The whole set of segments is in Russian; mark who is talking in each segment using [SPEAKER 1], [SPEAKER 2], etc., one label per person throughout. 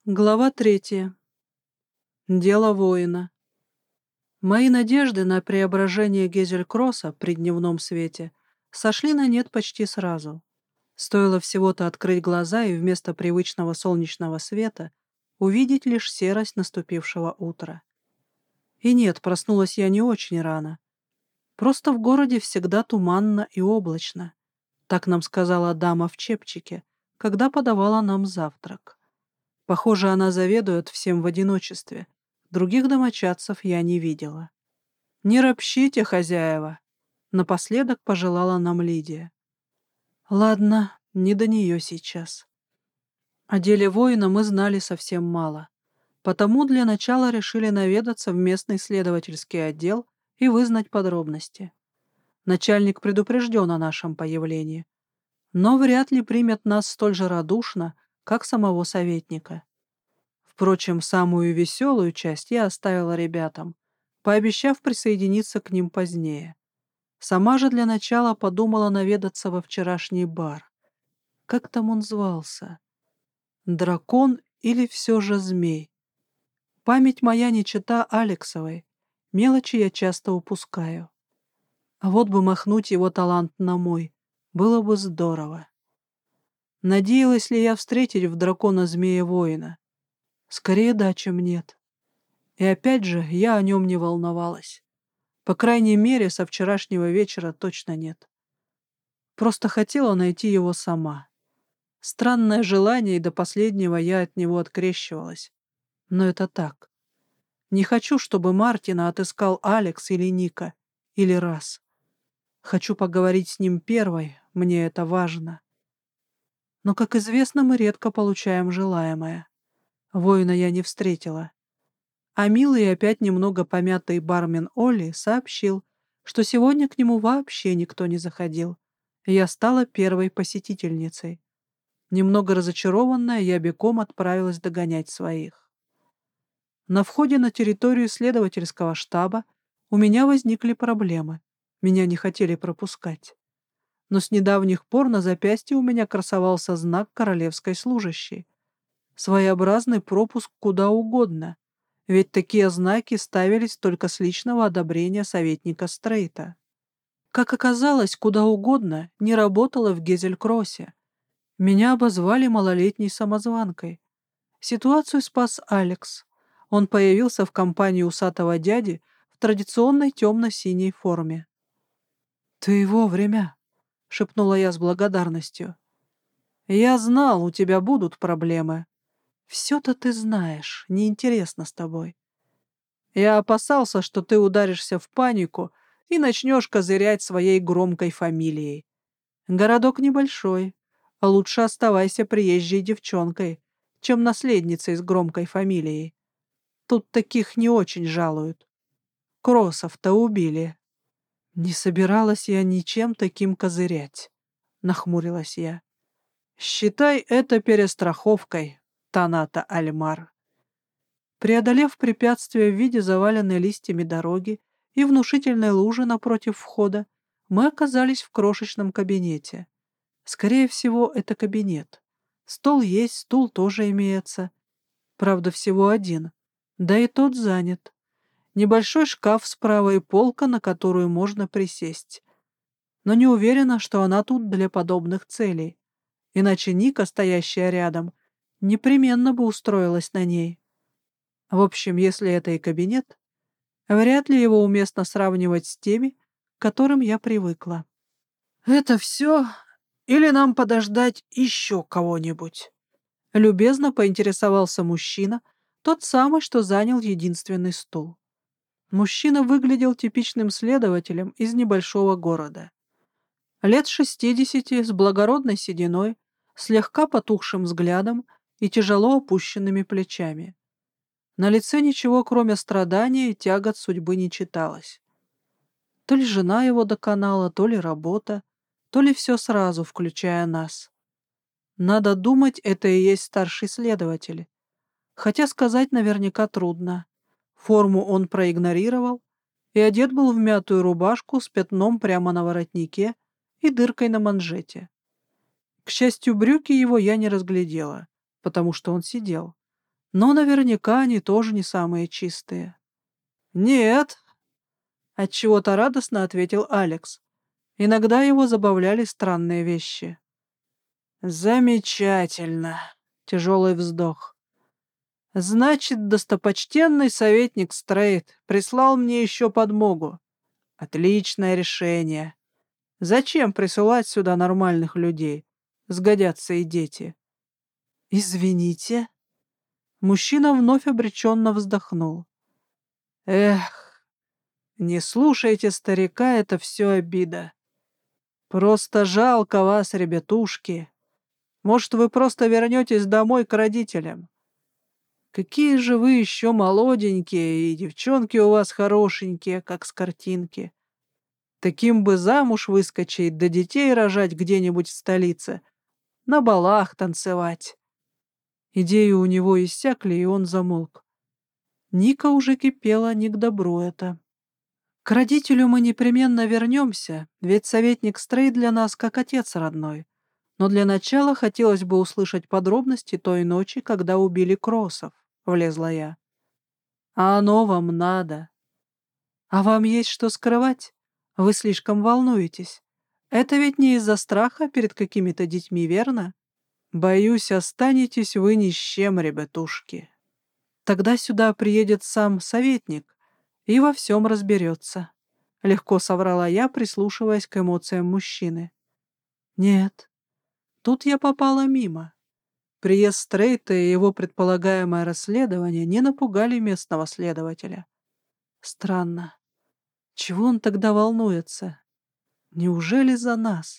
[SPEAKER 1] Глава 3. Дело воина. Мои надежды на преображение Гезель-Кросса при дневном свете сошли на нет почти сразу. Стоило всего-то открыть глаза и вместо привычного солнечного света увидеть лишь серость наступившего утра. И нет, проснулась я не очень рано. Просто в городе всегда туманно и облачно. Так нам сказала дама в чепчике, когда подавала нам завтрак. Похоже, она заведует всем в одиночестве. Других домочадцев я не видела. «Не ропщите, хозяева!» — напоследок пожелала нам Лидия. Ладно, не до нее сейчас. О деле воина мы знали совсем мало. Потому для начала решили наведаться в местный следовательский отдел и вызнать подробности. Начальник предупрежден о нашем появлении, но вряд ли примет нас столь же радушно, как самого советника. Впрочем, самую веселую часть я оставила ребятам, пообещав присоединиться к ним позднее. Сама же для начала подумала наведаться во вчерашний бар. Как там он звался? Дракон или все же змей? Память моя не чета Алексовой. Мелочи я часто упускаю. А вот бы махнуть его талант на мой. Было бы здорово. Надеялась ли я встретить в дракона-змея-воина? Скорее да, чем нет. И опять же, я о нем не волновалась. По крайней мере, со вчерашнего вечера точно нет. Просто хотела найти его сама. Странное желание, и до последнего я от него открещивалась. Но это так. Не хочу, чтобы Мартина отыскал Алекс или Ника, или Раз. Хочу поговорить с ним первой, мне это важно. Но, как известно, мы редко получаем желаемое. Воина я не встретила. А милый и опять немного помятый бармен Олли сообщил, что сегодня к нему вообще никто не заходил. Я стала первой посетительницей. Немного разочарованная, я бегом отправилась догонять своих. На входе на территорию следовательского штаба у меня возникли проблемы. Меня не хотели пропускать. Но с недавних пор на запястье у меня красовался знак королевской служащей. Своеобразный пропуск куда угодно. Ведь такие знаки ставились только с личного одобрения советника Стрейта. Как оказалось, куда угодно не работало в Гезель-Кроссе. Меня обозвали малолетней самозванкой. Ситуацию спас Алекс. Он появился в компании усатого дяди в традиционной темно-синей форме. «Ты вовремя», — шепнула я с благодарностью. «Я знал, у тебя будут проблемы». «Все-то ты знаешь, неинтересно с тобой». «Я опасался, что ты ударишься в панику и начнешь козырять своей громкой фамилией. Городок небольшой, а лучше оставайся приезжей девчонкой, чем наследницей с громкой фамилией. Тут таких не очень жалуют. Кроссов-то убили». «Не собиралась я ничем таким козырять», — нахмурилась я. «Считай это перестраховкой, Таната Альмар». Преодолев препятствие в виде заваленной листьями дороги и внушительной лужи напротив входа, мы оказались в крошечном кабинете. Скорее всего, это кабинет. Стол есть, стул тоже имеется. Правда, всего один. Да и тот занят. Небольшой шкаф справа и полка, на которую можно присесть. Но не уверена, что она тут для подобных целей. Иначе Ника, стоящая рядом, непременно бы устроилась на ней. В общем, если это и кабинет, вряд ли его уместно сравнивать с теми, к которым я привыкла. «Это все? Или нам подождать еще кого-нибудь?» Любезно поинтересовался мужчина, тот самый, что занял единственный стул. Мужчина выглядел типичным следователем из небольшого города. Лет 60, с благородной сединой, слегка потухшим взглядом и тяжело опущенными плечами. На лице ничего, кроме страдания и тягот судьбы, не читалось. То ли жена его доконала, то ли работа, то ли все сразу, включая нас. Надо думать, это и есть старший следователь. Хотя сказать наверняка трудно. Форму он проигнорировал и одет был в мятую рубашку с пятном прямо на воротнике и дыркой на манжете. К счастью, брюки его я не разглядела, потому что он сидел. Но наверняка они тоже не самые чистые. «Нет», — отчего-то радостно ответил Алекс. Иногда его забавляли странные вещи. «Замечательно», — тяжелый вздох. «Значит, достопочтенный советник Стрейт прислал мне еще подмогу. Отличное решение. Зачем присылать сюда нормальных людей? Сгодятся и дети». «Извините». Мужчина вновь обреченно вздохнул. «Эх, не слушайте старика, это все обида. Просто жалко вас, ребятушки. Может, вы просто вернетесь домой к родителям? Какие же вы еще молоденькие, и девчонки у вас хорошенькие, как с картинки. Таким бы замуж выскочить, да детей рожать где-нибудь в столице, на балах танцевать». Идеи у него иссякли, и он замолк. Ника уже кипела не к добру это. «К родителю мы непременно вернемся, ведь советник Стрей для нас как отец родной. Но для начала хотелось бы услышать подробности той ночи, когда убили Кроссов», — влезла я. «А оно вам надо. А вам есть что скрывать? Вы слишком волнуетесь. Это ведь не из-за страха перед какими-то детьми, верно? Боюсь, останетесь вы ни с чем, ребятушки. Тогда сюда приедет сам советник и во всем разберется», — легко соврала я, прислушиваясь к эмоциям мужчины. «Нет, тут я попала мимо. Приезд Стрейта и его предполагаемое расследование не напугали местного следователя. Странно. Чего он тогда волнуется? Неужели за нас?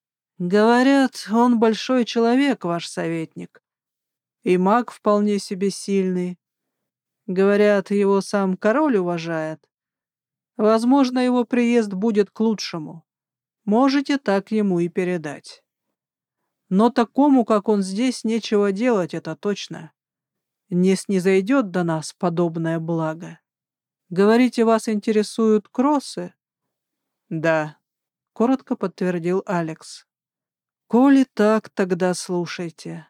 [SPEAKER 1] Говорят, он большой человек, ваш советник. И маг вполне себе сильный. Говорят, его сам король уважает. Возможно, его приезд будет к лучшему. Можете так ему и передать. Но такому, как он здесь, нечего делать, это точно. Не снизойдет до нас подобное благо. Говорите, вас интересуют кроссы? Да, коротко подтвердил Алекс. Коли так, тогда слушайте.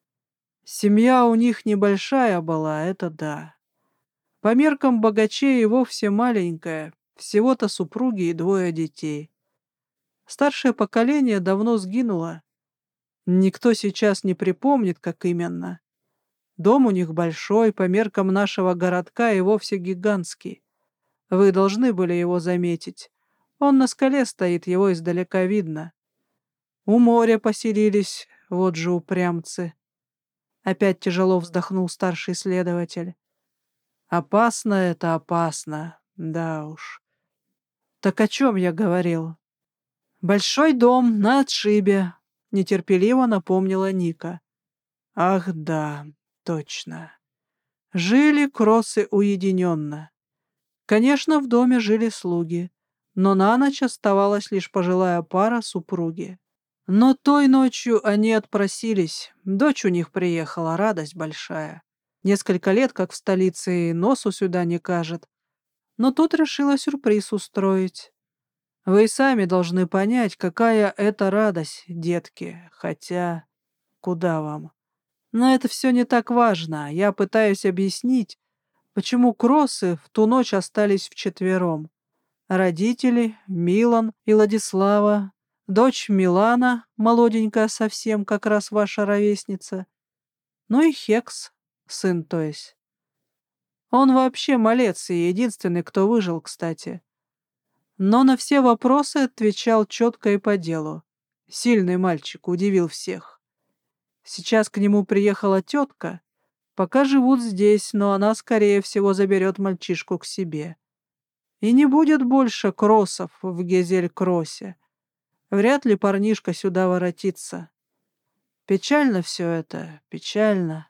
[SPEAKER 1] Семья у них небольшая была, это да. По меркам богачей и вовсе маленькая, всего-то супруги и 2 детей. Старшее поколение давно сгинуло. Никто сейчас не припомнит, как именно. Дом у них большой, по меркам нашего городка и вовсе гигантский. Вы должны были его заметить. Он на скале стоит, его издалека видно. У моря поселились, вот же упрямцы. Опять тяжело вздохнул старший следователь. Опасно это, опасно, да уж. Так о чем я говорил? Большой дом на отшибе, нетерпеливо напомнила Ника. Ах да, точно. Жили кроссы уединенно. Конечно, в доме жили слуги, но на ночь оставалась лишь пожилая пара супруги. Но той ночью они отпросились, дочь у них приехала, радость большая. Несколько лет, как в столице, и носу сюда не кажет. Но тут решила сюрприз устроить. Вы и сами должны понять, какая это радость, детки, хотя куда вам. Но это все не так важно, я пытаюсь объяснить, почему кроссы в ту ночь остались вчетвером. Родители, Милан и Владислава, дочь Милана, молоденькая совсем, как раз ваша ровесница, ну и Хекс, сын то есть. Он вообще малец и единственный, кто выжил, кстати. Но на все вопросы отвечал четко и по делу. Сильный мальчик, удивил всех. Сейчас к нему приехала тетка. Пока живут здесь, но она, скорее всего, заберет мальчишку к себе. И не будет больше кроссов в Гезель-Кроссе. Вряд ли парнишка сюда воротится. Печально все это, печально.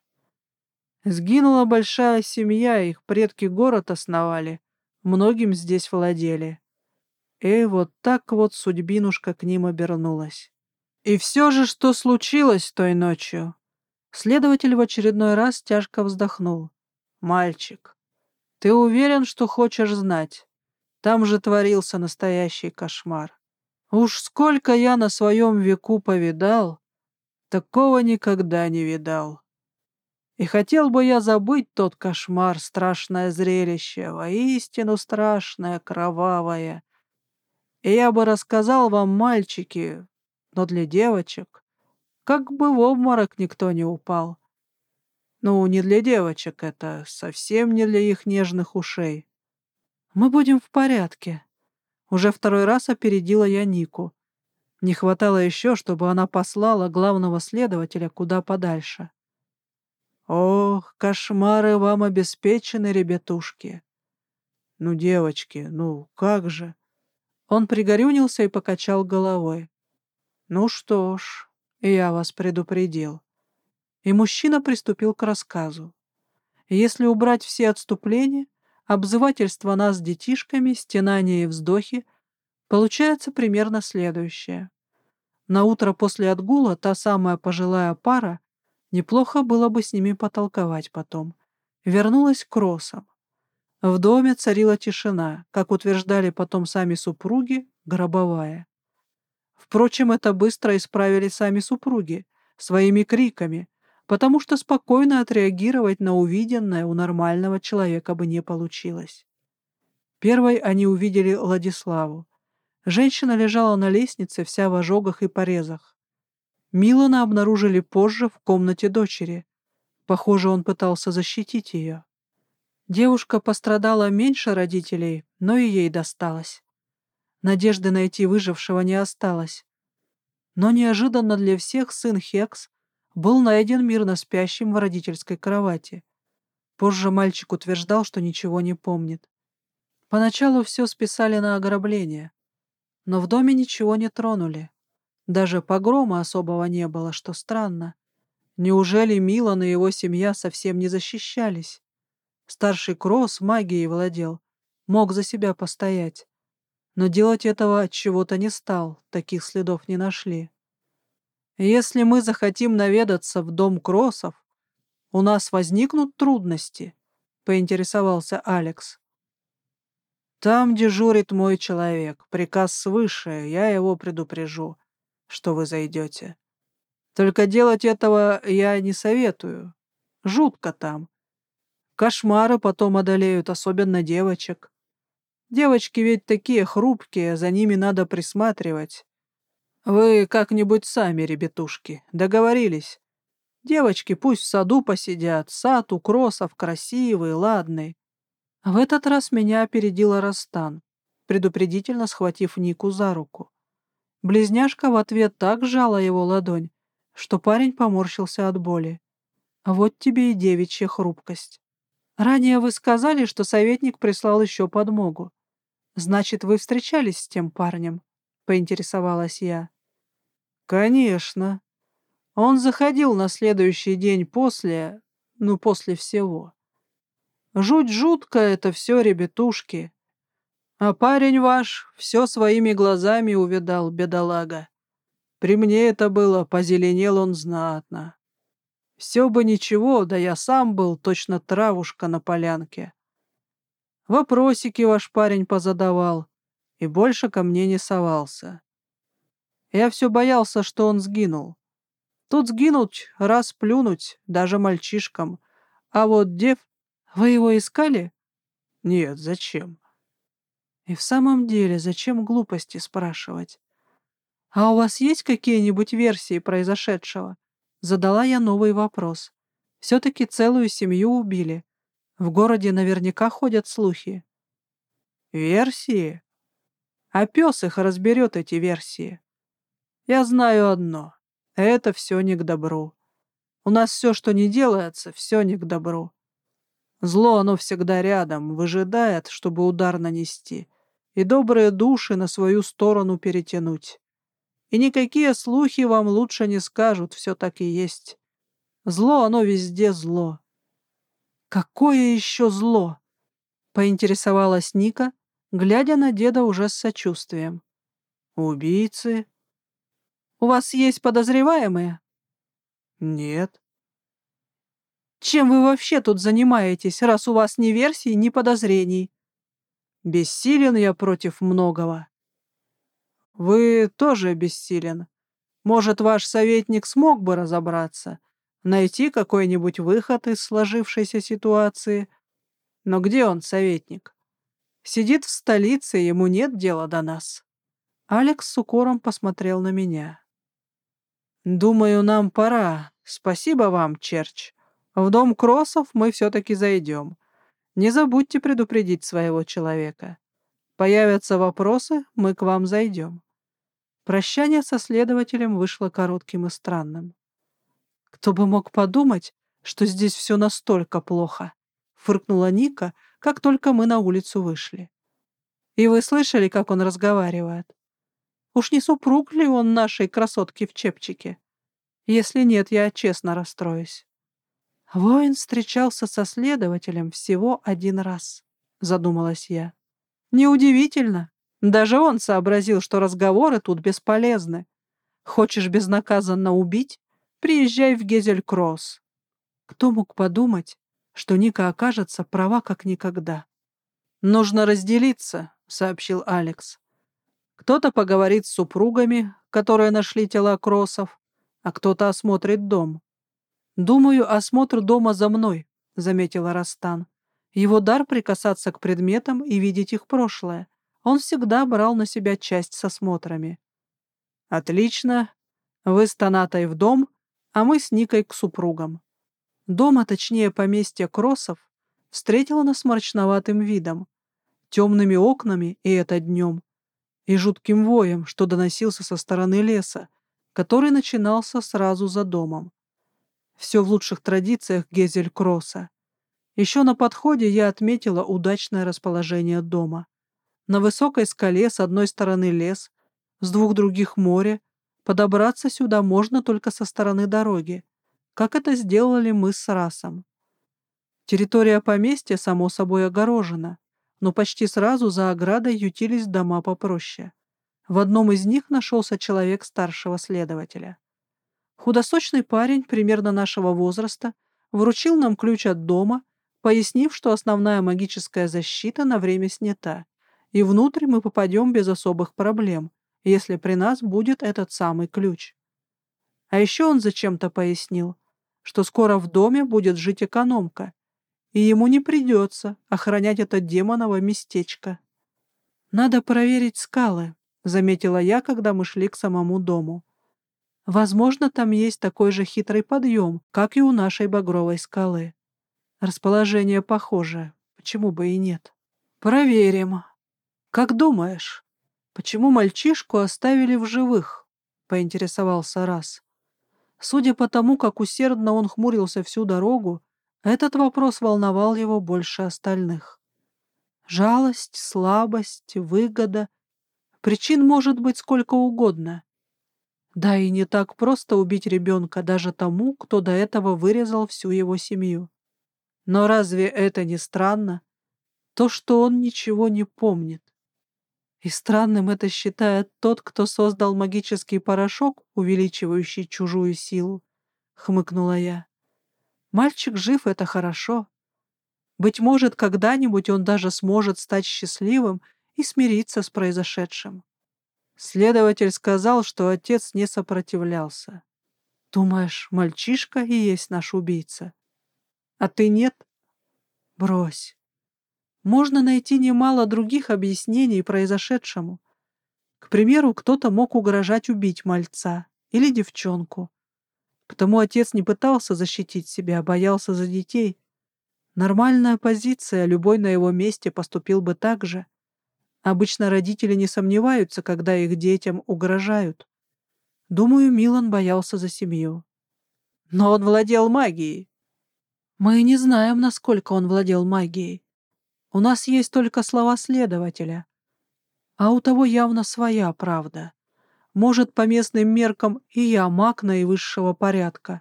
[SPEAKER 1] Сгинула большая семья, их предки город основали, многим здесь владели. И вот так вот судьбинушка к ним обернулась. И все же, что случилось той ночью? Следователь в очередной раз тяжко вздохнул. «Мальчик, ты уверен, что хочешь знать? Там же творился настоящий кошмар. Уж сколько я на своем веку повидал, такого никогда не видал. И хотел бы я забыть тот кошмар, страшное зрелище, воистину страшное, кровавое. И я бы рассказал вам, мальчики, но для девочек, как бы в обморок никто не упал. Ну, не для девочек это, совсем не для их нежных ушей. Мы будем в порядке. Уже второй раз опередила я Нику. Не хватало еще, чтобы она послала главного следователя куда подальше. Ох, кошмары вам обеспечены, ребятушки. Ну, девочки, ну как же? Он пригорюнился и покачал головой. Ну что ж, я вас предупредил. И мужчина приступил к рассказу. Если убрать все отступления, обзывательства нас детишками, стенания и вздохи, получается примерно следующее. Наутро после отгула та самая пожилая пара, неплохо было бы с ними потолковать потом, вернулась к Россам. В доме царила тишина, как утверждали потом сами супруги, гробовая. Впрочем, это быстро исправили сами супруги, своими криками, потому что спокойно отреагировать на увиденное у нормального человека бы не получилось. Первой они увидели Владиславу. Женщина лежала на лестнице, вся в ожогах и порезах. Милана обнаружили позже в комнате дочери. Похоже, он пытался защитить ее. Девушка пострадала меньше родителей, но и ей досталось. Надежды найти выжившего не осталось. Но неожиданно для всех сын Хекс был найден мирно спящим в родительской кровати. Позже мальчик утверждал, что ничего не помнит. Поначалу все списали на ограбление, но в доме ничего не тронули. Даже погрома особого не было, что странно. Неужели Милан и его семья совсем не защищались? Старший Кросс магией владел, мог за себя постоять. Но делать этого от чего-то не стал, таких следов не нашли. Если мы захотим наведаться в дом Кроссов, у нас возникнут трудности, поинтересовался Алекс. Там дежурит мой человек, приказ свыше, я его предупрежу, что вы зайдете. Только делать этого я не советую. Жутко там. Кошмары потом одолеют, особенно девочек. Девочки ведь такие хрупкие, за ними надо присматривать. Вы как-нибудь сами, ребятушки, договорились? Девочки пусть в саду посидят, сад у Кроссов красивый, ладный. В этот раз меня опередила Растан, предупредительно схватив Нику за руку. Близняшка в ответ так сжала его ладонь, что парень поморщился от боли. А вот тебе и девичья хрупкость. Ранее вы сказали, что советник прислал еще подмогу. Значит, вы встречались с тем парнем? Поинтересовалась я. Конечно. Он заходил на следующий день после всего. Жуть жутко это все, ребятушки. А парень ваш все своими глазами увидал, бедолага. При мне это было, позеленел он знатно. Все бы ничего, да я сам был точно травушка на полянке. Вопросики ваш парень позадавал и больше ко мне не совался. Я все боялся, что он сгинул. Тут сгинуть, раз плюнуть, даже мальчишкам. А вот дев... Вы его искали? Нет, зачем? И в самом деле, зачем глупости спрашивать? А у вас есть какие-нибудь версии произошедшего? Задала я новый вопрос. Все-таки целую семью убили. В городе наверняка ходят слухи. Версии? А пес их разберет, эти версии. Я знаю одно. Это все не к добру. У нас все, что не делается, все не к добру. Зло оно всегда рядом, выжидает, чтобы удар нанести, и добрые души на свою сторону перетянуть. И никакие слухи вам лучше не скажут, все так и есть. Зло оно везде зло. Какое еще зло? Поинтересовалась Ника, глядя на деда уже с сочувствием. Убийцы? У вас есть подозреваемые? Нет. Чем вы вообще тут занимаетесь, раз у вас ни версий, ни подозрений? Бессилен я против многого. Вы тоже бессилен. Может, ваш советник смог бы разобраться, найти какой-нибудь выход из сложившейся ситуации. Но где он, советник? Сидит в столице, ему нет дела до нас. Алекс с укором посмотрел на меня. «Думаю, нам пора. Спасибо вам, Черч. В дом Кроссов мы все-таки зайдем. Не забудьте предупредить своего человека. Появятся вопросы, мы к вам зайдем». Прощание со следователем вышло коротким и странным. «Кто бы мог подумать, что здесь все настолько плохо?» — фыркнула Ника, как только мы на улицу вышли. «И вы слышали, как он разговаривает? Уж не супруг ли он нашей красотки в чепчике? Если нет, я честно расстроюсь». «Воин встречался со следователем всего один раз», — задумалась я. «Неудивительно. Даже он сообразил, что разговоры тут бесполезны. Хочешь безнаказанно убить? Приезжай в Гезель-Кросс». Кто мог подумать, что Ника окажется права как никогда? «Нужно разделиться», — сообщил Алекс. «Кто-то поговорит с супругами, которые нашли тела Кроссов, а кто-то осмотрит дом». «Думаю, осмотр дома за мной», — заметила Растан. Его дар прикасаться к предметам и видеть их прошлое. Он всегда брал на себя часть с осмотрами. «Отлично. Вы с Танатой в дом, а мы с Никой к супругам». Дом, а точнее поместье Кроссов, встретило нас мрачноватым видом, темными окнами, и это днем, и жутким воем, что доносился со стороны леса, который начинался сразу за домом. Все в лучших традициях Гезель-Кросса. Еще на подходе я отметила удачное расположение дома. На высокой скале с одной стороны лес, с двух других море. Подобраться сюда можно только со стороны дороги, как это сделали мы с Расом. Территория поместья, само собой, огорожена, но почти сразу за оградой ютились дома попроще. В одном из них нашелся человек старшего следователя. Худосочный парень, примерно нашего возраста, вручил нам ключ от дома, пояснив, что основная магическая защита на время снята, и внутрь мы попадем без особых проблем, если при нас будет этот самый ключ. А еще он зачем-то пояснил, что скоро в доме будет жить экономка, и ему не придется охранять это демоново местечко. «Надо проверить скалы», — заметила я, когда мы шли к самому дому. «Возможно, там есть такой же хитрый подъем, как и у нашей багровой скалы. Расположение похожее, почему бы и нет?» «Проверим. Как думаешь, почему мальчишку оставили в живых?» — поинтересовался Рас. Судя по тому, как усердно он хмурился всю дорогу, этот вопрос волновал его больше остальных. Жалость, слабость, выгода. Причин может быть сколько угодно. Да и не так просто убить ребенка даже тому, кто до этого вырезал всю его семью. Но разве это не странно? То, что он ничего не помнит. И странным это считает тот, кто создал магический порошок, увеличивающий чужую силу, — хмыкнула я. Мальчик жив — это хорошо. Быть может, когда-нибудь он даже сможет стать счастливым и смириться с произошедшим. Следователь сказал, что отец не сопротивлялся. Думаешь, мальчишка и есть наш убийца? А ты нет? Брось. Можно найти немало других объяснений произошедшему. К примеру, кто-то мог угрожать убить мальца или девчонку. Потому отец не пытался защитить себя, а боялся за детей. Нормальная позиция, любой на его месте поступил бы так же. Обычно родители не сомневаются, когда их детям угрожают. Думаю, Милан боялся за семью. Но он владел магией. Мы не знаем, насколько он владел магией. У нас есть только слова следователя. А у того явно своя правда. Может, по местным меркам и я маг наивысшего порядка.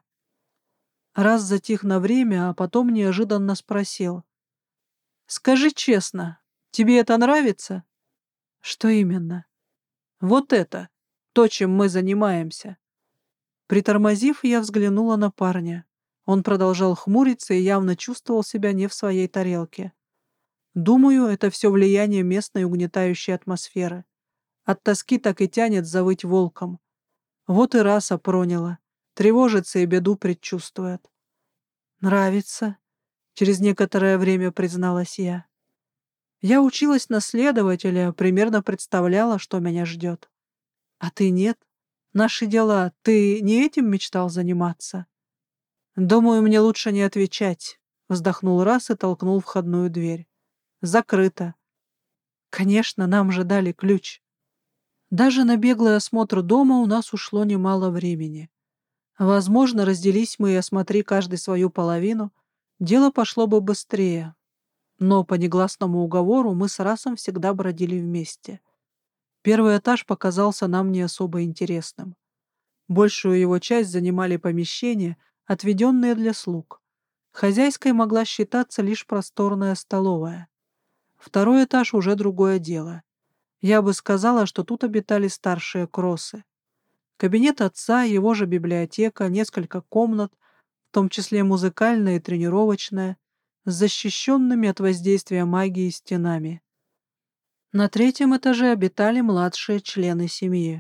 [SPEAKER 1] Раз затих на время, а потом неожиданно спросил. «Скажи честно, тебе это нравится?» «Что именно?» «Вот это, то, чем мы занимаемся». Притормозив, я взглянула на парня. Он продолжал хмуриться и явно чувствовал себя не в своей тарелке. Думаю, это все влияние местной угнетающей атмосферы. От тоски так и тянет завыть волком. Вот и раса проняла. Тревожится и беду предчувствует. «Нравится», — через некоторое время призналась я. Я училась на следователя, примерно представляла, что меня ждет. А ты нет? Наши дела, ты не этим мечтал заниматься? Думаю, мне лучше не отвечать, вздохнул раз и толкнул входную дверь. Закрыто. Конечно, нам же дали ключ. Даже на беглый осмотр дома у нас ушло немало времени. Возможно, разделись мы и осмотри каждый свою половину, дело пошло бы быстрее. Но по негласному уговору мы с Расом всегда бродили вместе. Первый этаж показался нам не особо интересным. Большую его часть занимали помещения, отведенные для слуг. Хозяйской могла считаться лишь просторная столовая. Второй этаж уже другое дело. Я бы сказала, что тут обитали старшие кроссы. Кабинет отца, его же библиотека, несколько комнат, в том числе музыкальная и тренировочная, с защищенными от воздействия магии стенами. На третьем этаже обитали младшие члены семьи.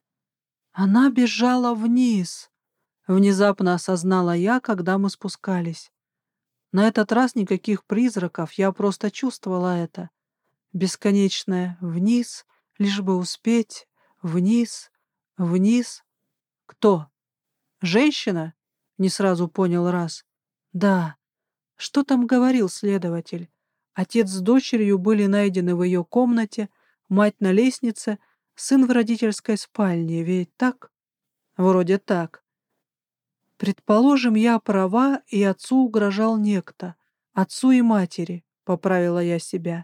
[SPEAKER 1] Она бежала вниз, внезапно осознала я, когда мы спускались. На этот раз никаких призраков, я просто чувствовала это. Бесконечное вниз, лишь бы успеть, вниз, вниз. Кто? Женщина? Не сразу понял раз. Да. Что там говорил следователь? Отец с дочерью были найдены в ее комнате, мать на лестнице, сын в родительской спальне, ведь так? Вроде так. Предположим, я права, и отцу угрожал некто. Отцу и матери, поправила я себя.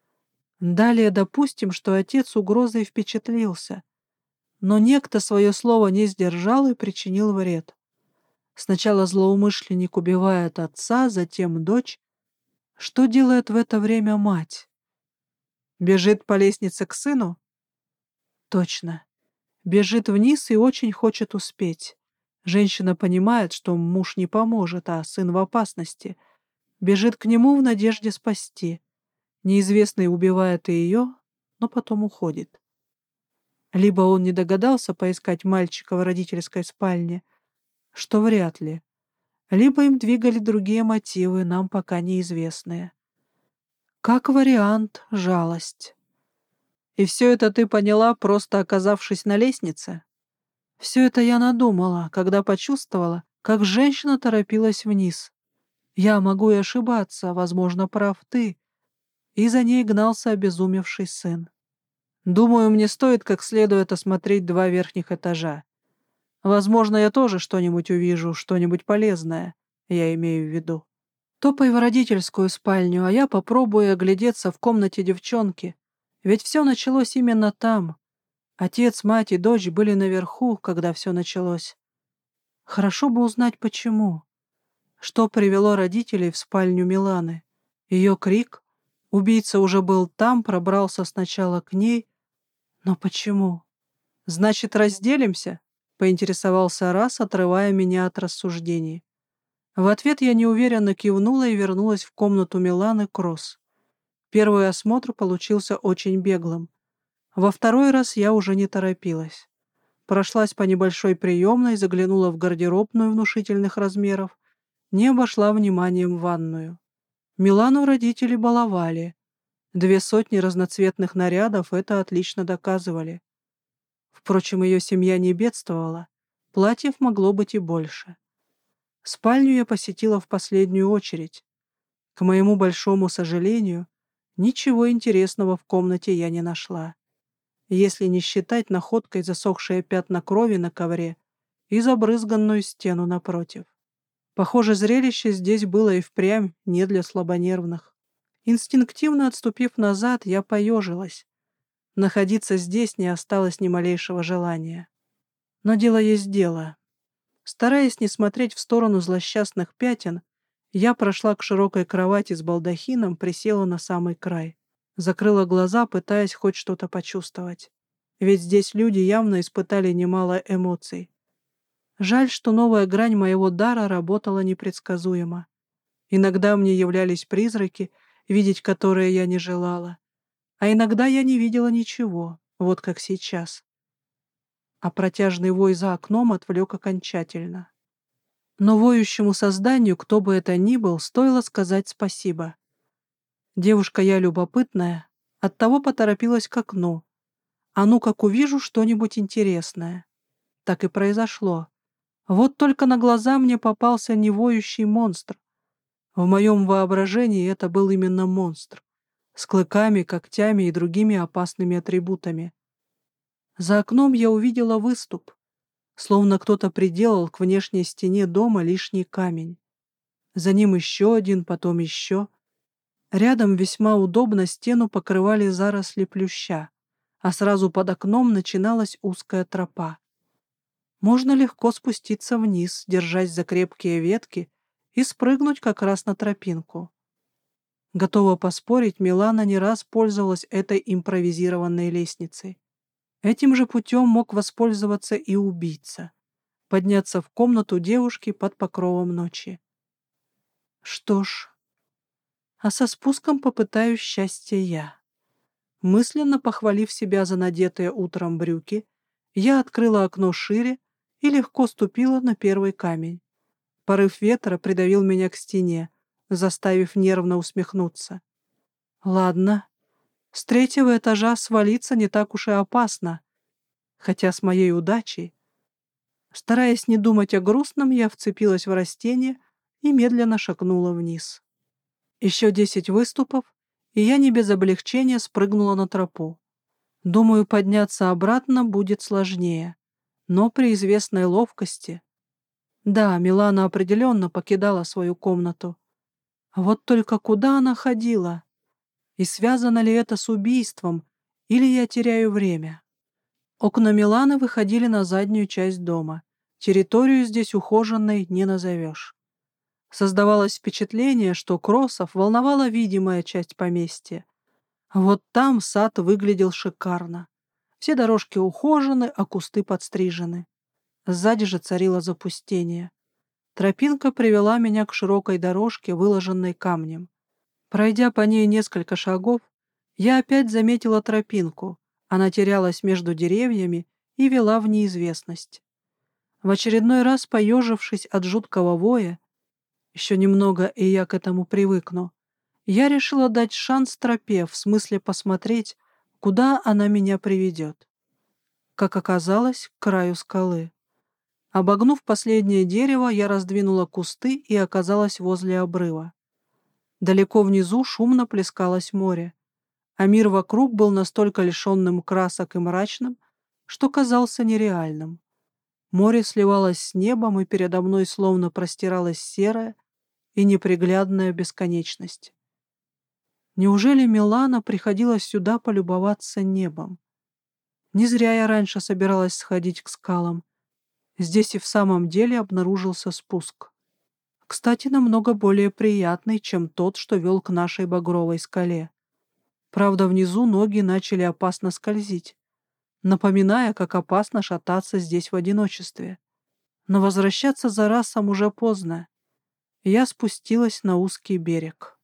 [SPEAKER 1] Далее допустим, что отец угрозой впечатлился, но некто свое слово не сдержал и причинил вред. Сначала злоумышленник убивает отца, затем дочь. Что делает в это время мать? Бежит по лестнице к сыну? Точно. Бежит вниз и очень хочет успеть. Женщина понимает, что муж не поможет, а сын в опасности. Бежит к нему в надежде спасти. Неизвестный убивает и ее, но потом уходит. Либо он не догадался поискать мальчика в родительской спальне, что вряд ли. Либо им двигали другие мотивы, нам пока неизвестные. Как вариант, жалость. И все это ты поняла, просто оказавшись на лестнице? Все это я надумала, когда почувствовала, как женщина торопилась вниз. Я могу и ошибаться, возможно, прав ты. И за ней гнался обезумевший сын. Думаю, мне стоит как следует осмотреть 2 верхних этажа. Возможно, я тоже что-нибудь увижу, что-нибудь полезное, я имею в виду. Топай в родительскую спальню, а я попробую оглядеться в комнате девчонки. Ведь все началось именно там. Отец, мать и дочь были наверху, когда все началось. Хорошо бы узнать, почему. Что привело родителей в спальню Миланы? Ее крик? Убийца уже был там, пробрался сначала к ней. Но почему? Значит, разделимся? Поинтересовался Раз, отрывая меня от рассуждений. В ответ я неуверенно кивнула и вернулась в комнату Миланы Кросс. Первый осмотр получился очень беглым. Во второй раз я уже не торопилась. Прошлась по небольшой приемной, заглянула в гардеробную внушительных размеров, не обошла вниманием ванную. Милану родители баловали. 200 разноцветных нарядов это отлично доказывали. Впрочем, ее семья не бедствовала. Платьев могло быть и больше. Спальню я посетила в последнюю очередь. К моему большому сожалению, ничего интересного в комнате я не нашла, если не считать находкой засохшие пятна крови на ковре и забрызганную стену напротив. Похоже, зрелище здесь было и впрямь не для слабонервных. Инстинктивно отступив назад, я поежилась. Находиться здесь не осталось ни малейшего желания. Но дело есть дело. Стараясь не смотреть в сторону злосчастных пятен, я прошла к широкой кровати с балдахином, присела на самый край. Закрыла глаза, пытаясь хоть что-то почувствовать. Ведь здесь люди явно испытали немало эмоций. Жаль, что новая грань моего дара работала непредсказуемо. Иногда мне являлись призраки, видеть которые я не желала. А иногда я не видела ничего, вот как сейчас. а протяжный вой за окном отвлек окончательно. Но воющему созданию, кто бы это ни был, стоило сказать спасибо. Девушка я любопытная, оттого поторопилась к окну. А ну как увижу что-нибудь интересное. Так и произошло. Вот только на глаза мне попался не воющий монстр. В моем воображении это был именно монстр. С клыками, когтями и другими опасными атрибутами. За окном я увидела выступ, словно кто-то приделал к внешней стене дома лишний камень. За ним еще один, потом еще. Рядом весьма удобно стену покрывали заросли плюща, а сразу под окном начиналась узкая тропа. Можно легко спуститься вниз, держась за крепкие ветки, и спрыгнуть как раз на тропинку. Готова поспорить, Милана не раз пользовалась этой импровизированной лестницей. Этим же путем мог воспользоваться и убийца, подняться в комнату девушки под покровом ночи. Что ж, а со спуском попытаюсь счастья я. Мысленно похвалив себя за надетые утром брюки, я открыла окно шире и легко ступила на первый камень. Порыв ветра придавил меня к стене, заставив нервно усмехнуться. Ладно, с 3-го этажа свалиться не так уж и опасно, хотя с моей удачей. Стараясь не думать о грустном, я вцепилась в растение и медленно шагнула вниз. Еще 10 выступов, и я не без облегчения спрыгнула на тропу. Думаю, подняться обратно будет сложнее, но при известной ловкости. Да, Милана определенно покидала свою комнату. Вот только куда она ходила? И связано ли это с убийством, или я теряю время? Окна Миланы выходили на заднюю часть дома. Территорию здесь ухоженной не назовешь. Создавалось впечатление, что Кроссов волновала видимая часть поместья. Вот там сад выглядел шикарно. Все дорожки ухожены, а кусты подстрижены. Сзади же царило запустение. Тропинка привела меня к широкой дорожке, выложенной камнем. Пройдя по ней несколько шагов, я опять заметила тропинку. Она терялась между деревьями и вела в неизвестность. В очередной раз, поежившись от жуткого воя, еще немного, и я к этому привыкну, я решила дать шанс тропе, в смысле посмотреть, куда она меня приведет. Как оказалось, к краю скалы. Обогнув последнее дерево, я раздвинула кусты и оказалась возле обрыва. Далеко внизу шумно плескалось море, а мир вокруг был настолько лишенным красок и мрачным, что казался нереальным. Море сливалось с небом, и передо мной словно простиралась серая и неприглядная бесконечность. Неужели Милана приходила сюда полюбоваться небом? Не зря я раньше собиралась сходить к скалам. Здесь и в самом деле обнаружился спуск. Кстати, намного более приятный, чем тот, что вел к нашей багровой скале. Правда, внизу ноги начали опасно скользить, напоминая, как опасно шататься здесь в одиночестве. Но возвращаться за расом уже поздно. Я спустилась на узкий берег.